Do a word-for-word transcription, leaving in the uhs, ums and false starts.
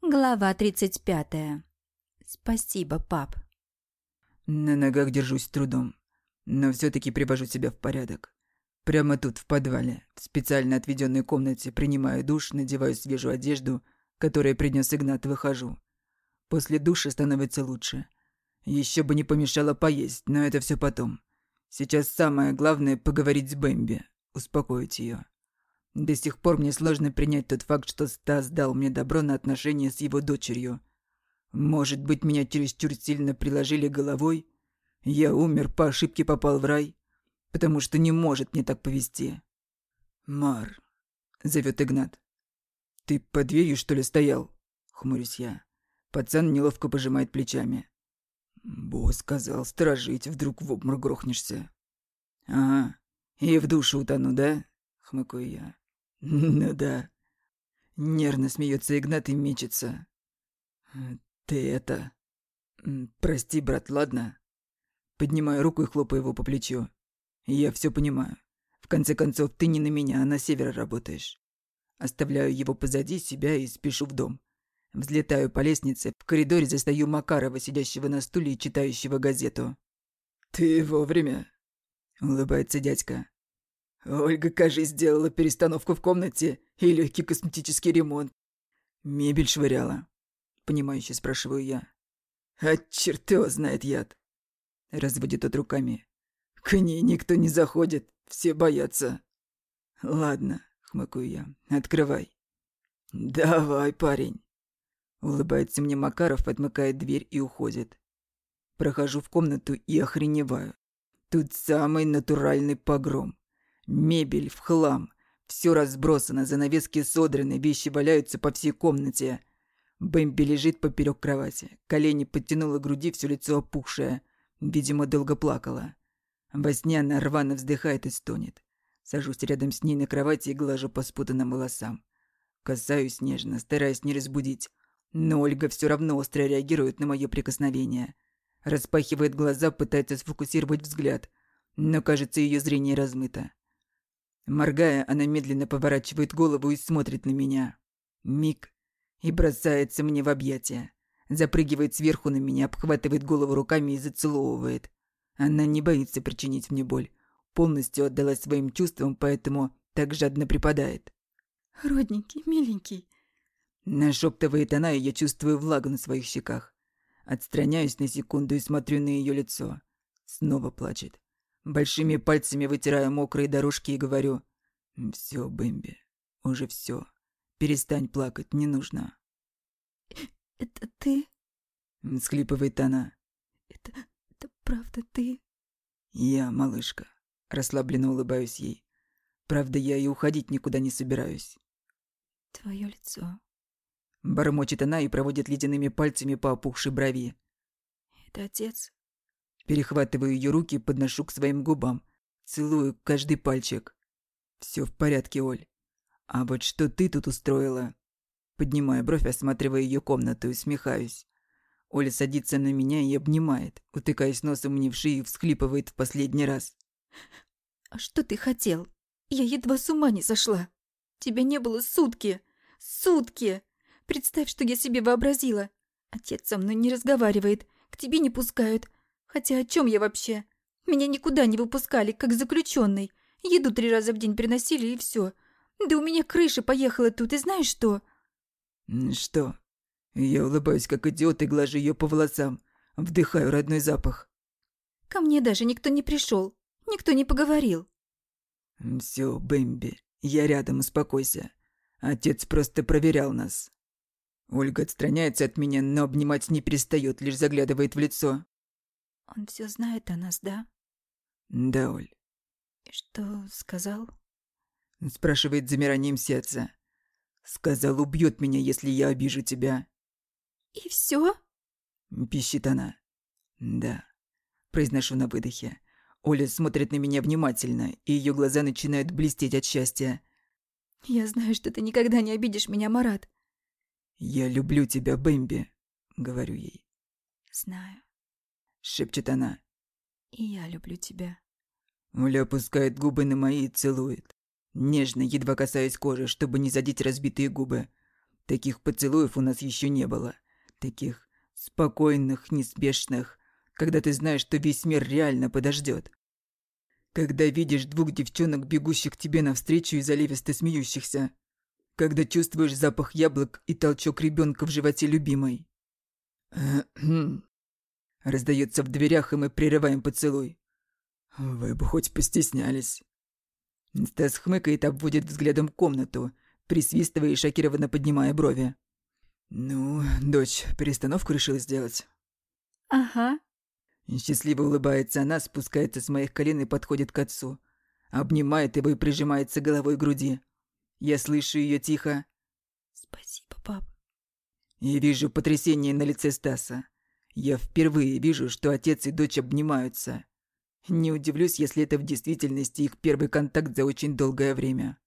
Глава тридцать пятая. Спасибо, пап. На ногах держусь с трудом, но все-таки привожу себя в порядок. Прямо тут, в подвале, в специально отведенной комнате, принимаю душ, надеваю свежую одежду, которую принес Игнат, выхожу. После душа становится лучше. Еще бы не помешало поесть, но это все потом. Сейчас самое главное — поговорить с Бэмби, успокоить ее. До сих пор мне сложно принять тот факт, что Стас дал мне добро на отношения с его дочерью. Может быть, меня чересчур сильно приложили головой? Я умер, по ошибке попал в рай? Потому что не может мне так повести. «Мар», — зовет Игнат. «Ты под дверью, что ли, стоял?» — хмурюсь я. Пацан неловко пожимает плечами. «Босс сказал сторожить, вдруг в обморок грохнешься». «Ага, и в душу утону, да?» — хмыкаю я. «Ну да». Нервно смеется Игнат и мечется. «Ты это... Прости, брат, ладно?» Поднимаю руку и хлопаю его по плечу. «Я все понимаю. В конце концов, ты не на меня, а на север работаешь». Оставляю его позади себя и спешу в дом. Взлетаю по лестнице, в коридоре застаю Макарова, сидящего на стуле и читающего газету. «Ты вовремя», — улыбается дядька. «Ольга, кажется, сделала перестановку в комнате и легкий косметический ремонт. Мебель швыряла?» — понимающе спрашиваю я. «А черт его знает, яд!» — разводит тот руками. «К ней никто не заходит, все боятся». «Ладно», — хмыкаю я, — «открывай». «Давай, парень». Улыбается мне Макаров, отмыкает дверь и уходит. Прохожу в комнату и охреневаю. Тут самый натуральный погром. Мебель в хлам. Все разбросано, занавески содраны, вещи валяются по всей комнате. Бэмби лежит поперек кровати. Колени подтянула к груди, все лицо опухшее. Видимо, долго плакала. Во сне она рвано вздыхает и стонет. Сажусь рядом с ней на кровати и глажу по спутанным волосам. Касаюсь нежно, стараясь не разбудить. Но Ольга все равно остро реагирует на мое прикосновение. Распахивает глаза, пытается сфокусировать взгляд. Но, кажется, ее зрение размыто. Моргая, она медленно поворачивает голову и смотрит на меня. Миг. И бросается мне в объятия. Запрыгивает сверху на меня, обхватывает голову руками и зацеловывает. Она не боится причинить мне боль. Полностью отдалась своим чувствам, поэтому так жадно припадает. «Родненький, миленький». Нашептывает она, и я чувствую влагу на своих щеках. Отстраняюсь на секунду и смотрю на ее лицо. Снова плачет. Большими пальцами вытираю мокрые дорожки и говорю: «Все, Бэмби, уже все. Перестань плакать, не нужно». «Это ты?» — схлипывает она. «Это... это правда ты?» «Я, малышка», — расслабленно улыбаюсь ей. «Правда, я и уходить никуда не собираюсь». «Твое лицо...» — бормочет она и проводит ледяными пальцами по опухшей брови. «Это отец?» Перехватываю ее руки и подношу к своим губам. Целую каждый пальчик. «Все в порядке, Оль. А вот что ты тут устроила?» Поднимаю бровь, осматривая ее комнату, и усмехаюсь. Оля садится на меня и обнимает, утыкаясь носом мне в шею, всхлипывает в последний раз. «А что ты хотел? Я едва с ума не сошла. Тебя не было сутки. Сутки! Представь, что я себе вообразила. Отец со мной не разговаривает, к тебе не пускают. Хотя о чем я вообще? Меня никуда не выпускали, как заключенный. Еду три раза в день приносили, и все. Да у меня крыша поехала тут, и знаешь что?» «Что?» Я улыбаюсь, как идиот, и глажу ее по волосам. Вдыхаю родной запах. «Ко мне даже никто не пришел. Никто не поговорил». «Все, Бэмби, я рядом, успокойся. Отец просто проверял нас». Ольга отстраняется от меня, но обнимать не перестает, лишь заглядывает в лицо. «Он все знает о нас, да?» «Да, Оль». «И что сказал?» Спрашивает с замиранием сердца. «Сказал, убьет меня, если я обижу тебя». «И все?» Пищит она. «Да», произношу на выдохе. Оля смотрит на меня внимательно, и ее глаза начинают блестеть от счастья. «Я знаю, что ты никогда не обидишь меня, Марат». «Я люблю тебя, Бэмби», говорю ей. «Знаю», шепчет она. «И я люблю тебя». Оля опускает губы на мои и целует. Нежно, едва касаясь кожи, чтобы не задеть разбитые губы. Таких поцелуев у нас еще не было. Таких спокойных, неспешных, когда ты знаешь, что весь мир реально подождет. Когда видишь двух девчонок, бегущих к тебе навстречу и заливисто смеющихся. Когда чувствуешь запах яблок и толчок ребенка в животе любимой. Раздается в дверях, и мы прерываем поцелуй. Вы бы хоть постеснялись. Стас хмыкает, обводит взглядом комнату, присвистывая и шокированно поднимая брови. «Ну, дочь, перестановку решила сделать?» «Ага». Счастливо улыбается она, спускается с моих колен и подходит к отцу. Обнимает его и прижимается головой к груди. Я слышу ее тихо. «Спасибо, пап». И вижу потрясение на лице Стаса. Я впервые вижу, что отец и дочь обнимаются. Не удивлюсь, если это в действительности их первый контакт за очень долгое время.